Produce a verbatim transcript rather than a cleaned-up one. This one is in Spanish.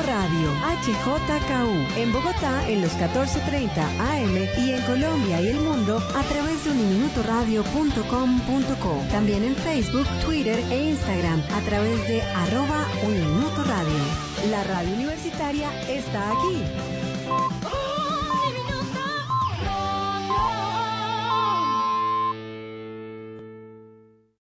Radio, H J K U, en Bogotá en los catorce treinta A M y en Colombia y el mundo a través de uniminutoradio punto com punto co. También en Facebook, Twitter e Instagram a través de arroba Uniminuto Radio. La radio universitaria está aquí.